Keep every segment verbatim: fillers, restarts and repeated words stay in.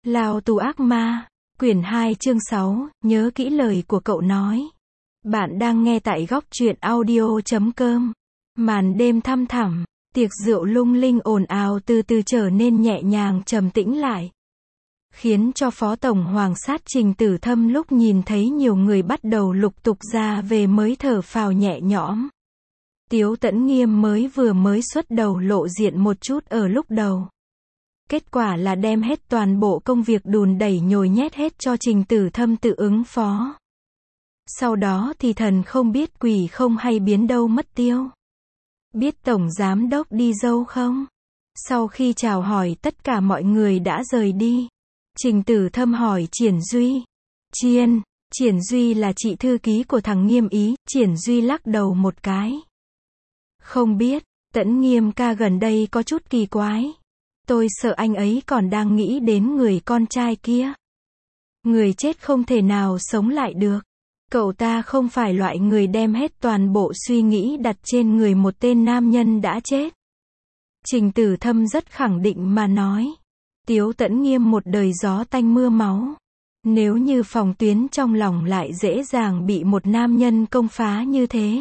Lao tù ác ma, quyển hai chương sáu, nhớ kỹ lời của cậu nói. Bạn đang nghe tại góc truyện audio chấm com. Màn đêm thăm thẳm, tiệc rượu lung linh ồn ào từ từ trở nên nhẹ nhàng trầm tĩnh lại. Khiến cho Phó Tổng Hoàng sát Trình Tử Thâm lúc nhìn thấy nhiều người bắt đầu lục tục ra về mới thở phào nhẹ nhõm. Tiếu Tẫn Nghiêm mới vừa mới xuất đầu lộ diện một chút ở lúc đầu. Kết quả là đem hết toàn bộ công việc đùn đẩy nhồi nhét hết cho Trình Tử Thâm tự ứng phó. Sau đó thì thần không biết quỷ không hay biến đâu mất tiêu. Biết Tổng Giám Đốc đi dâu không? Sau khi chào hỏi tất cả mọi người đã rời đi. Trình Tử Thâm hỏi Triển Duy. Chiên, Triển Duy là chị thư ký của thằng Nghiêm ý, Triển Duy lắc đầu một cái. Không biết, Tẫn Nghiêm ca gần đây có chút kỳ quái. Tôi sợ anh ấy còn đang nghĩ đến người con trai kia. Người chết không thể nào sống lại được. Cậu ta không phải loại người đem hết toàn bộ suy nghĩ đặt trên người một tên nam nhân đã chết. Trình Tử Thâm rất khẳng định mà nói. Tiếu Tẫn Nghiêm một đời gió tanh mưa máu. Nếu như phòng tuyến trong lòng lại dễ dàng bị một nam nhân công phá như thế.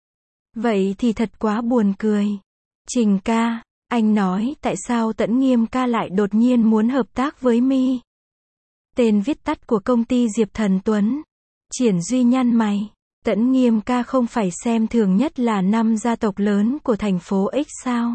Vậy thì thật quá buồn cười. Trình ca, anh nói tại sao Tẫn Nghiêm ca lại đột nhiên muốn hợp tác với mi? Tên viết tắt của công ty Diệp Thần Tuấn. Triển Duy nhăn mày. Tẫn Nghiêm ca không phải xem thường nhất là năm gia tộc lớn của thành phố X sao?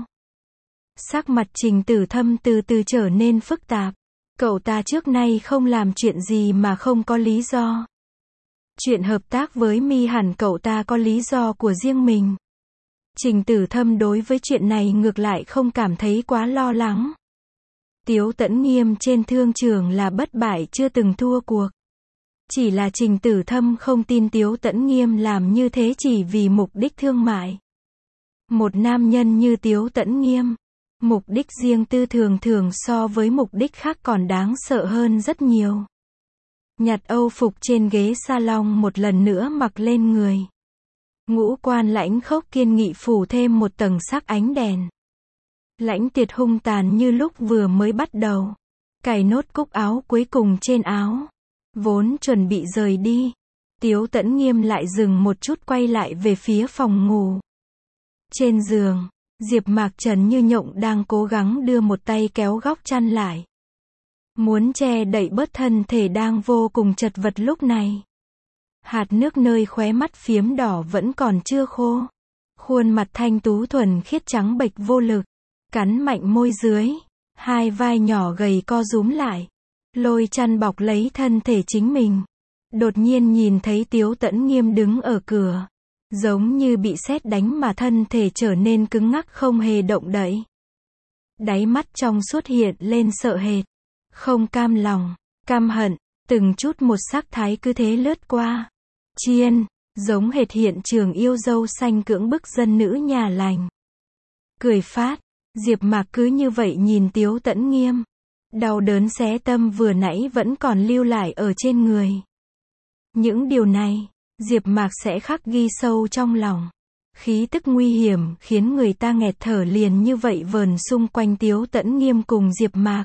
Sắc mặt Trình Tử Thâm từ từ trở nên phức tạp. Cậu ta trước nay không làm chuyện gì mà không có lý do. Chuyện hợp tác với mi hẳn cậu ta có lý do của riêng mình. Trình Tử Thâm đối với chuyện này ngược lại không cảm thấy quá lo lắng. Tiếu Tẫn Nghiêm trên thương trường là bất bại chưa từng thua cuộc. Chỉ là Trình Tử Thâm không tin Tiếu Tẫn Nghiêm làm như thế chỉ vì mục đích thương mại. Một nam nhân như Tiếu Tẫn Nghiêm, mục đích riêng tư thường thường so với mục đích khác còn đáng sợ hơn rất nhiều. Nhặt Âu phục trên ghế salon một lần nữa mặc lên người. Ngũ quan lãnh khốc kiên nghị phủ thêm một tầng sắc ánh đèn. Lãnh Tiệt hung tàn như lúc vừa mới bắt đầu. Cài nốt cúc áo cuối cùng trên áo. Vốn chuẩn bị rời đi. Tiếu Tẫn Nghiêm lại dừng một chút quay lại về phía phòng ngủ. Trên giường, Diệp Mạc Trần như nhộng đang cố gắng đưa một tay kéo góc chăn lại. Muốn che đậy bớt thân thể đang vô cùng chật vật lúc này. Hạt nước nơi khóe mắt phiếm đỏ vẫn còn chưa khô. Khuôn mặt thanh tú thuần khiết trắng bệch vô lực. Cắn mạnh môi dưới. Hai vai nhỏ gầy co rúm lại. Lôi chăn bọc lấy thân thể chính mình. Đột nhiên nhìn thấy Tiếu Tẫn Nghiêm đứng ở cửa. Giống như bị sét đánh mà thân thể trở nên cứng ngắc không hề động đậy. Đáy mắt trong suốt hiện lên sợ hệt. Không cam lòng, căm hận, từng chút một sắc thái cứ thế lướt qua. Chiên, giống hệt hiện trường yêu dâu xanh cưỡng bức dân nữ nhà lành. Cười phát, Diệp Mạc cứ như vậy nhìn Tiếu Tẫn Nghiêm. Đau đớn xé tâm vừa nãy vẫn còn lưu lại ở trên người. Những điều này, Diệp Mạc sẽ khắc ghi sâu trong lòng. Khí tức nguy hiểm khiến người ta nghẹt thở liền như vậy vờn xung quanh Tiếu Tẫn Nghiêm cùng Diệp Mạc.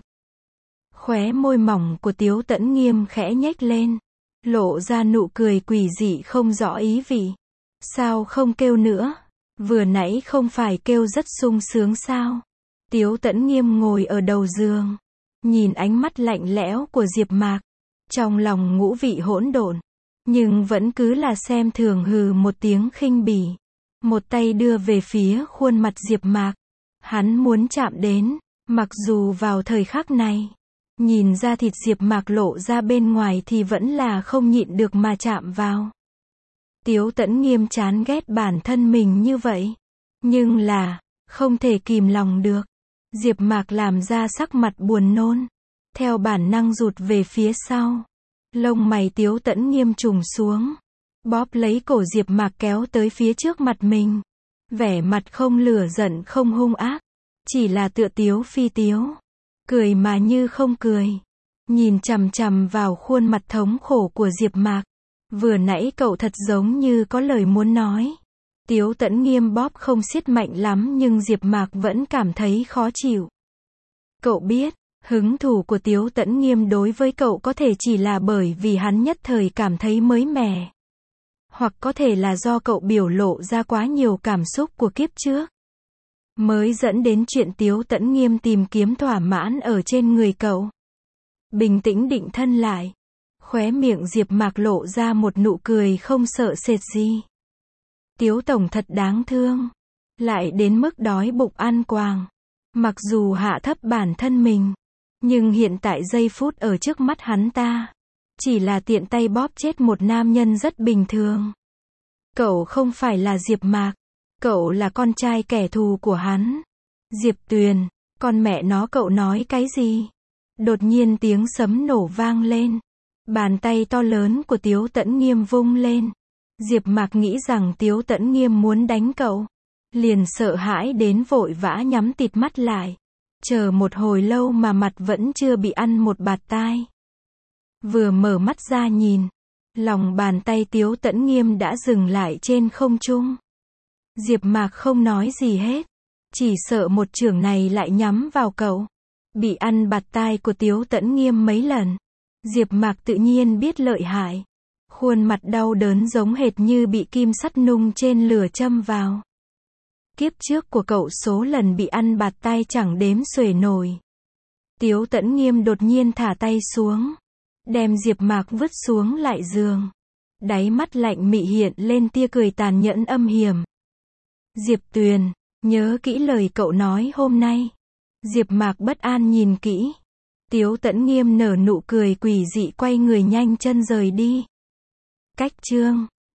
Khóe môi mỏng của Tiếu Tẫn Nghiêm khẽ nhếch lên. Lộ ra nụ cười quỷ dị không rõ ý vị. Sao không kêu nữa? Vừa nãy không phải kêu rất sung sướng sao? Tiếu Tẫn Nghiêm ngồi ở đầu giường. Nhìn ánh mắt lạnh lẽo của Diệp Mạc. Trong lòng ngũ vị hỗn độn. Nhưng vẫn cứ là xem thường hừ một tiếng khinh bỉ. Một tay đưa về phía khuôn mặt Diệp Mạc. Hắn muốn chạm đến. Mặc dù vào thời khắc này. Nhìn ra thịt Diệp Mạc lộ ra bên ngoài thì vẫn là không nhịn được mà chạm vào. Tiếu Tẫn Nghiêm chán ghét bản thân mình như vậy. Nhưng là, không thể kìm lòng được. Diệp Mạc làm ra sắc mặt buồn nôn. Theo bản năng rụt về phía sau. Lông mày Tiếu Tẫn Nghiêm trùng xuống. Bóp lấy cổ Diệp Mạc kéo tới phía trước mặt mình. Vẻ mặt không lửa giận không hung ác. Chỉ là tựa tiếu phi tiếu. Cười mà như không cười. Nhìn chằm chằm vào khuôn mặt thống khổ của Diệp Mạc. Vừa nãy cậu thật giống như có lời muốn nói. Tiếu Tẫn Nghiêm bóp không siết mạnh lắm nhưng Diệp Mạc vẫn cảm thấy khó chịu. Cậu biết, Hứng thú của Tiếu Tẫn Nghiêm đối với cậu có thể chỉ là bởi vì hắn nhất thời cảm thấy mới mẻ. Hoặc có thể là do cậu biểu lộ ra quá nhiều cảm xúc của kiếp trước. Mới dẫn đến chuyện Tiếu Tẫn Nghiêm tìm kiếm thỏa mãn ở trên người cậu. Bình tĩnh định thân lại. Khóe miệng Diệp Mạc lộ ra một nụ cười không sợ sệt gì. Tiếu tổng thật đáng thương. Lại đến mức đói bụng ăn quàng. Mặc dù hạ thấp bản thân mình. Nhưng hiện tại giây phút ở trước mắt hắn ta. Chỉ là tiện tay bóp chết một nam nhân rất bình thường. Cậu không phải là Diệp Mạc. Cậu là con trai kẻ thù của hắn. Diệp Tuyền, con mẹ nó cậu nói cái gì? Đột nhiên tiếng sấm nổ vang lên. Bàn tay to lớn của Tiếu Tẫn Nghiêm vung lên. Diệp Mạc nghĩ rằng Tiếu Tẫn Nghiêm muốn đánh cậu. Liền sợ hãi đến vội vã nhắm tịt mắt lại. Chờ một hồi lâu mà mặt vẫn chưa bị ăn một bạt tai. Vừa mở mắt ra nhìn. Lòng bàn tay Tiếu Tẫn Nghiêm đã dừng lại trên không trung. Diệp Mạc không nói gì hết. Chỉ sợ một chưởng này lại nhắm vào cậu. Bị ăn bạt tai của Tiếu Tẫn Nghiêm mấy lần. Diệp Mạc tự nhiên biết lợi hại. Khuôn mặt đau đớn giống hệt như bị kim sắt nung trên lửa châm vào. Kiếp trước của cậu số lần bị ăn bạt tai chẳng đếm xuể nổi. Tiếu Tẫn Nghiêm đột nhiên thả tay xuống. Đem Diệp Mạc vứt xuống lại giường. Đáy mắt lạnh mị hiện lên tia cười tàn nhẫn âm hiểm. Diệp Tuyền, nhớ kỹ lời cậu nói hôm nay. Diệp Mạc bất an nhìn kỹ. Tiếu Tẫn Nghiêm nở nụ cười quỷ dị quay người nhanh chân rời đi. Cách chương